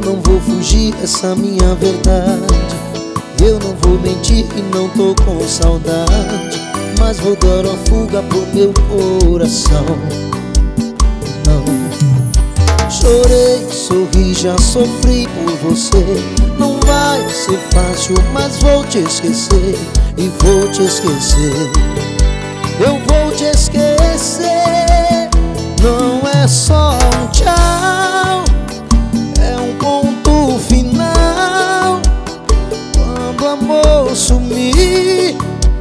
não vou fugir, essa minha verdade. Eu não vou mentir que não tô com saudade, mas vou dar uma fuga pro meu coração. Não. Chorei, sorri, já sofri por você. Não vai ser fácil, mas vou te esquecer. E vou te esquecer. Eu vou te esquecer. Não é só um tchau, é um ponto final. Quando o amor sumir,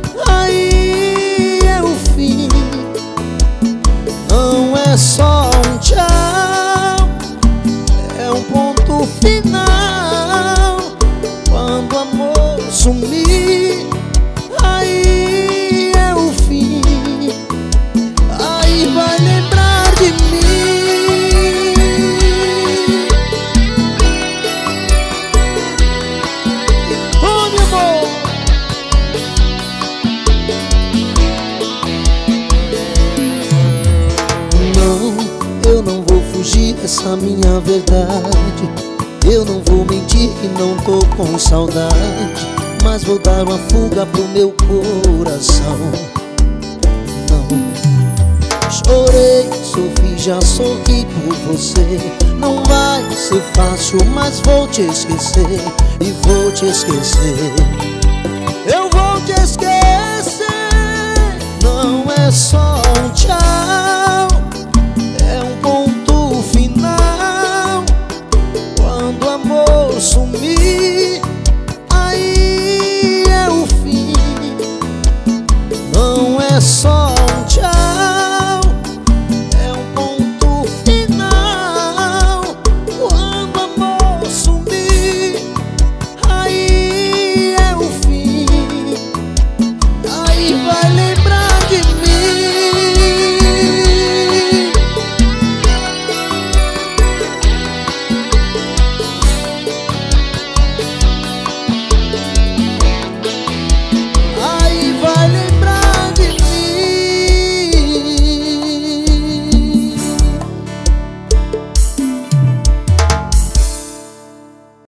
aí é o fim. Não é só um tchau, é um ponto final. Quando o amor sumir, aí é o fim. Aí vai lembrar de mim. Oh, meu amor. Não, eu não vou fugir dessa minha verdade. Eu não vou mentir que não tô com saudade, mas vou dar uma fuga pro meu coração. Não. Chorei, sofri, já sorri por você. Não vai ser fácil, mas vou te esquecer. E vou te esquecer. Eu vou te esquecer. Não é só um tchau,